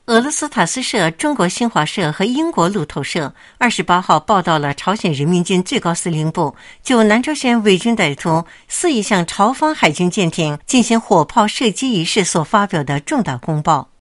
俄罗斯塔斯社、中国新华社和英国路透社28号报道了朝鲜人民军最高司令部就南朝鲜伪军歹徒肆意向朝方海军舰艇进行火炮射击一事所发表的重大公报。